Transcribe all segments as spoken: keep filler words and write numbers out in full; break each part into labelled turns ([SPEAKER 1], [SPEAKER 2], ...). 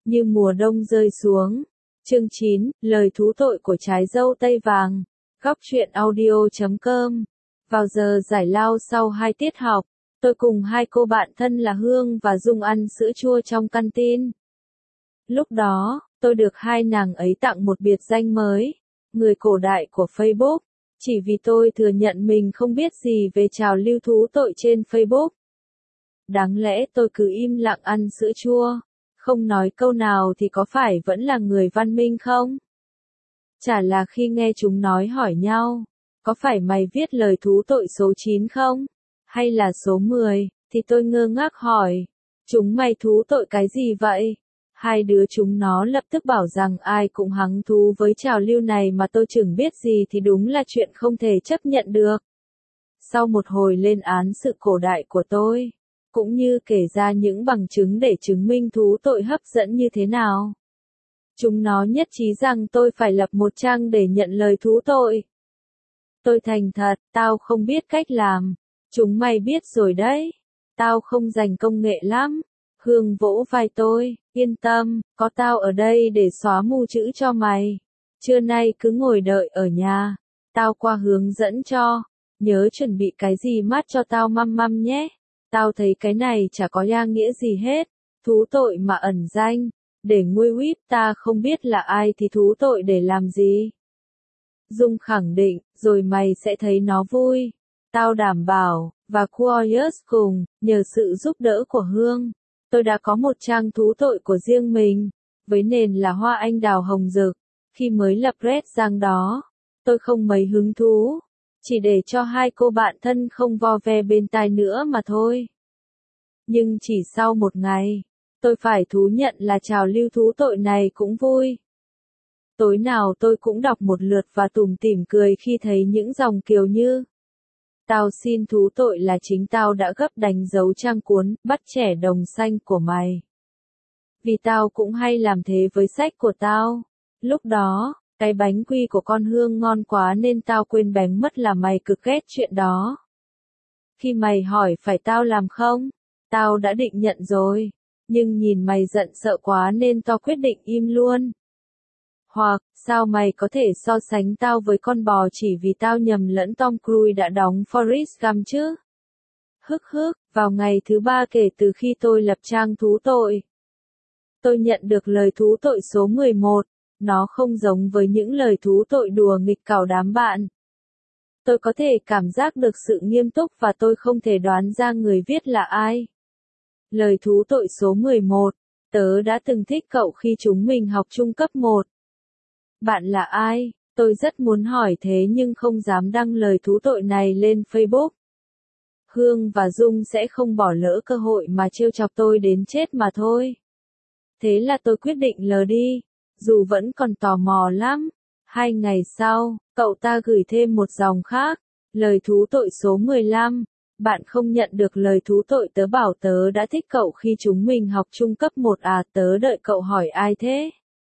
[SPEAKER 1] Như mùa đông rơi xuống. Chương chín, lời thú tội của trái dâu tây vàng. Góc truyện audio chấm com. Vào giờ giải lao sau hai tiết học, tôi cùng hai cô bạn thân là Hương và Dung ăn sữa chua trong căn tin. Lúc đó, tôi được hai nàng ấy tặng một biệt danh mới, người cổ đại của Facebook, chỉ vì tôi thừa nhận mình không biết gì về trào lưu thú tội trên Facebook. Đáng lẽ tôi cứ im lặng ăn sữa chua, không nói câu nào thì có phải vẫn là người văn minh không? Chả là khi nghe chúng nói hỏi nhau, có phải mày viết lời thú tội số chín không? Hay là số mười? Thì tôi ngơ ngác hỏi, chúng mày thú tội cái gì vậy? Hai đứa chúng nó lập tức bảo rằng ai cũng hứng thú với trào lưu này mà tôi chẳng biết gì thì đúng là chuyện không thể chấp nhận được. Sau một hồi lên án sự cổ đại của tôi, cũng như kể ra những bằng chứng để chứng minh thú tội hấp dẫn như thế nào, chúng nó nhất trí rằng tôi phải lập một trang để nhận lời thú tội. Tôi thành thật, tao không biết cách làm. Chúng mày biết rồi đấy. Tao không dành công nghệ lắm. Hương vỗ vai tôi, yên tâm, có tao ở đây để xóa mù chữ cho mày. Trưa nay cứ ngồi đợi ở nhà. Tao qua hướng dẫn cho. Nhớ chuẩn bị cái gì mát cho tao măm măm nhé. Tao thấy cái này chả có ra nghĩa gì hết. Thú tội mà ẩn danh. Để nguôi whip ta không biết là ai thì thú tội để làm gì. Dung khẳng định, rồi mày sẽ thấy nó vui. Tao đảm bảo, và Curious cùng, nhờ sự giúp đỡ của Hương, tôi đã có một trang thú tội của riêng mình, với nền là hoa anh đào hồng rực. Khi mới lập Red Giang đó, tôi không mấy hứng thú, chỉ để cho hai cô bạn thân không vo ve bên tai nữa mà thôi. Nhưng chỉ sau một ngày, tôi phải thú nhận là trào lưu thú tội này cũng vui. Tối nào tôi cũng đọc một lượt và tủm tỉm cười khi thấy những dòng kiểu như: tao xin thú tội là chính tao đã gấp đánh dấu trang cuốn Bắt trẻ đồng xanh của mày. Vì tao cũng hay làm thế với sách của tao. Lúc đó, cái bánh quy của con Hương ngon quá nên tao quên bén mất là mày cực ghét chuyện đó. Khi mày hỏi phải tao làm không, tao đã định nhận rồi, nhưng nhìn mày giận sợ quá nên tao quyết định im luôn. Hoặc, sao mày có thể so sánh tao với con bò chỉ vì tao nhầm lẫn Tom Cruise đã đóng Forrest Gump chứ? Hức hức, vào ngày thứ ba kể từ khi tôi lập trang thú tội, tôi nhận được lời thú tội số mười một, nó không giống với những lời thú tội đùa nghịch cảo đám bạn. Tôi có thể cảm giác được sự nghiêm túc và tôi không thể đoán ra người viết là ai. Lời thú tội số mười một, tớ đã từng thích cậu khi chúng mình học trung cấp một. Bạn là ai? Tôi rất muốn hỏi thế nhưng không dám đăng lời thú tội này lên Facebook. Hương và Dung sẽ không bỏ lỡ cơ hội mà trêu chọc tôi đến chết mà thôi. Thế là tôi quyết định lờ đi, dù vẫn còn tò mò lắm. Hai ngày sau, cậu ta gửi thêm một dòng khác, lời thú tội số mười lăm. Bạn không nhận được lời thú tội, tớ bảo tớ đã thích cậu khi chúng mình học trung cấp một à, tớ đợi cậu hỏi ai thế?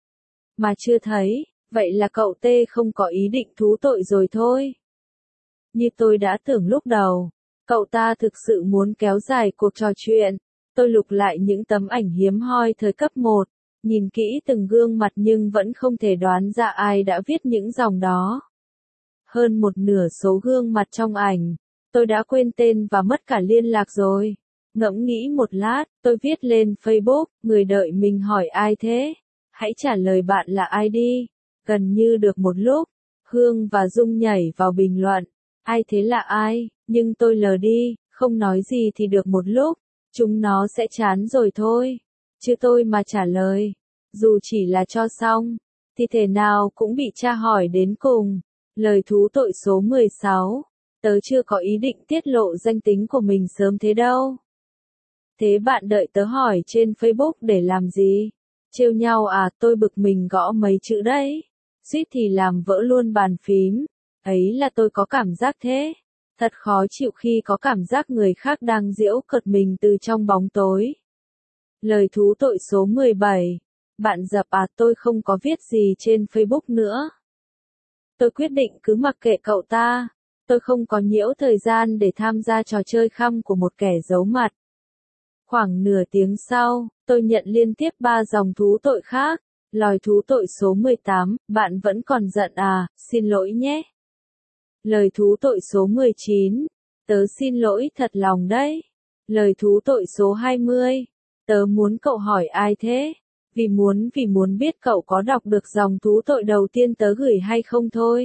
[SPEAKER 1] Mà chưa thấy. Vậy là cậu T không có ý định thú tội rồi thôi. Như tôi đã tưởng lúc đầu, cậu ta thực sự muốn kéo dài cuộc trò chuyện. Tôi lục lại những tấm ảnh hiếm hoi thời cấp một, nhìn kỹ từng gương mặt nhưng vẫn không thể đoán ra ai đã viết những dòng đó. Hơn một nửa số gương mặt trong ảnh, tôi đã quên tên và mất cả liên lạc rồi. Ngẫm nghĩ một lát, tôi viết lên Facebook, người đợi mình hỏi ai thế? Hãy trả lời bạn là ai đi. Gần như được một lúc, Hương và Dung nhảy vào bình luận, ai thế là ai, nhưng tôi lờ đi, không nói gì thì được một lúc, chúng nó sẽ chán rồi thôi, chứ tôi mà trả lời, dù chỉ là cho xong, thì thể nào cũng bị tra hỏi đến cùng. Lời thú tội số mười sáu, tớ chưa có ý định tiết lộ danh tính của mình sớm thế đâu. Thế bạn đợi tớ hỏi trên Facebook để làm gì? Trêu nhau à? Tôi bực mình gõ mấy chữ đấy. Suýt thì làm vỡ luôn bàn phím. Ấy là tôi có cảm giác thế. Thật khó chịu khi có cảm giác người khác đang giễu cợt mình từ trong bóng tối. Lời thú tội số mười bảy. Bạn dập à? Tôi không có viết gì trên Facebook nữa. Tôi quyết định cứ mặc kệ cậu ta. Tôi không có nhiễu thời gian để tham gia trò chơi khăm của một kẻ giấu mặt. Khoảng nửa tiếng sau, tôi nhận liên tiếp ba dòng thú tội khác. Lòi thú tội số mười tám, bạn vẫn còn giận à, xin lỗi nhé. Lời thú tội số mười chín, tớ xin lỗi thật lòng đấy. Lời thú tội số hai mươi, tớ muốn cậu hỏi ai thế? Vì muốn vì muốn biết cậu có đọc được dòng thú tội đầu tiên tớ gửi hay không thôi.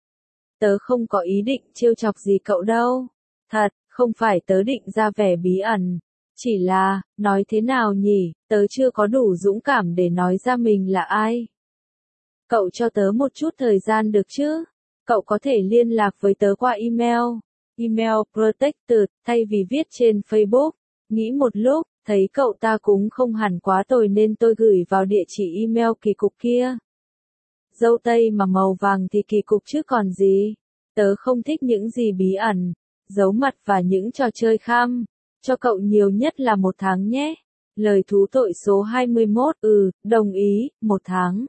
[SPEAKER 1] Tớ không có ý định trêu chọc gì cậu đâu. Thật, không phải tớ định ra vẻ bí ẩn. Chỉ là, nói thế nào nhỉ, tớ chưa có đủ dũng cảm để nói ra mình là ai. Cậu cho tớ một chút thời gian được chứ? Cậu có thể liên lạc với tớ qua email. Email protected, thay vì viết trên Facebook. Nghĩ một lúc, thấy cậu ta cũng không hẳn quá tồi nên tôi gửi vào địa chỉ email kỳ cục kia. Dâu tây mà màu vàng thì kỳ cục chứ còn gì. Tớ không thích những gì bí ẩn, giấu mặt và những trò chơi kham. Cho cậu nhiều nhất là một tháng nhé. Lời thú tội số hai mươi mốt, ừ, đồng ý, một tháng.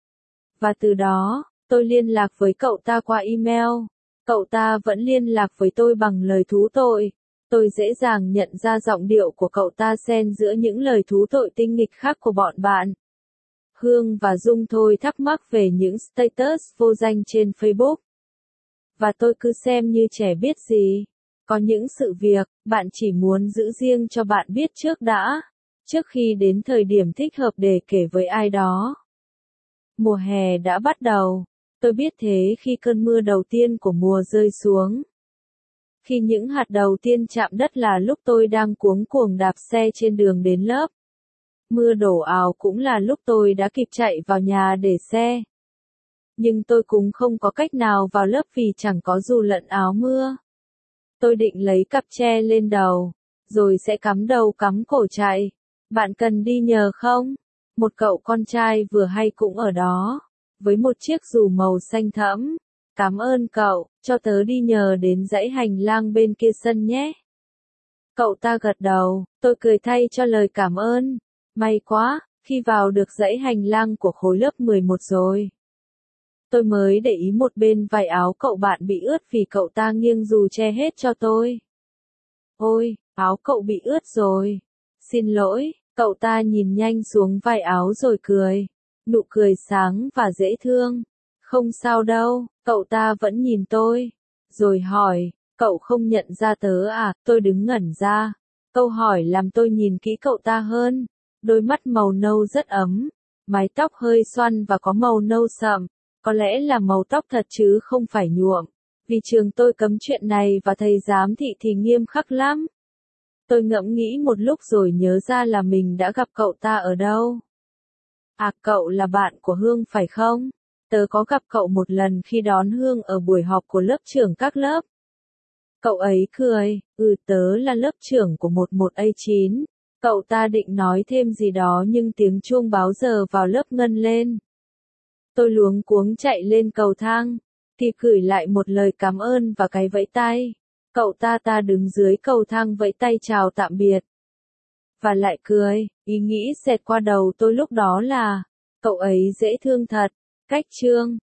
[SPEAKER 1] Và từ đó, tôi liên lạc với cậu ta qua email. Cậu ta vẫn liên lạc với tôi bằng lời thú tội. Tôi dễ dàng nhận ra giọng điệu của cậu ta xen giữa những lời thú tội tinh nghịch khác của bọn bạn. Hương và Dung thôi thắc mắc về những status vô danh trên Facebook. Và tôi cứ xem như trẻ biết gì. Có những sự việc, bạn chỉ muốn giữ riêng cho bạn biết trước đã, trước khi đến thời điểm thích hợp để kể với ai đó. Mùa hè đã bắt đầu. Tôi biết thế khi cơn mưa đầu tiên của mùa rơi xuống. Khi những hạt đầu tiên chạm đất là lúc tôi đang cuống cuồng đạp xe trên đường đến lớp. Mưa đổ ào cũng là lúc tôi đã kịp chạy vào nhà để xe. Nhưng tôi cũng không có cách nào vào lớp vì chẳng có dù lẫn áo mưa. Tôi định lấy cặp tre lên đầu, rồi sẽ cắm đầu cắm cổ chạy. Bạn cần đi nhờ không? Một cậu con trai vừa hay cũng ở đó, với một chiếc dù màu xanh thẫm. Cảm ơn cậu, cho tớ đi nhờ đến dãy hành lang bên kia sân nhé. Cậu ta gật đầu, tôi cười thay cho lời cảm ơn. May quá, khi vào được dãy hành lang của khối lớp mười một rồi. Tôi mới để ý một bên vải áo cậu bạn bị ướt vì cậu ta nghiêng dù che hết cho tôi. Ôi, áo cậu bị ướt rồi. Xin lỗi, cậu ta nhìn nhanh xuống vải áo rồi cười. Nụ cười sáng và dễ thương. Không sao đâu, cậu ta vẫn nhìn tôi. Rồi hỏi, cậu không nhận ra tớ à, tôi đứng ngẩn ra. Câu hỏi làm tôi nhìn kỹ cậu ta hơn. Đôi mắt màu nâu rất ấm. Mái tóc hơi xoăn và có màu nâu sậm. Có lẽ là màu tóc thật chứ không phải nhuộm. Vì trường tôi cấm chuyện này và thầy giám thị thì nghiêm khắc lắm. Tôi ngẫm nghĩ một lúc rồi nhớ ra là mình đã gặp cậu ta ở đâu. À, cậu là bạn của Hương phải không? Tớ có gặp cậu một lần khi đón Hương ở buổi họp của lớp trưởng các lớp. Cậu ấy cười, ừ tớ là lớp trưởng của mười một A chín. Cậu ta định nói thêm gì đó nhưng tiếng chuông báo giờ vào lớp ngân lên. Tôi luống cuống chạy lên cầu thang, kịp gửi lại một lời cảm ơn và cái vẫy tay. Cậu ta ta đứng dưới cầu thang vẫy tay chào tạm biệt. Và lại cười, ý nghĩ xẹt qua đầu tôi lúc đó là, cậu ấy dễ thương thật, cách chương.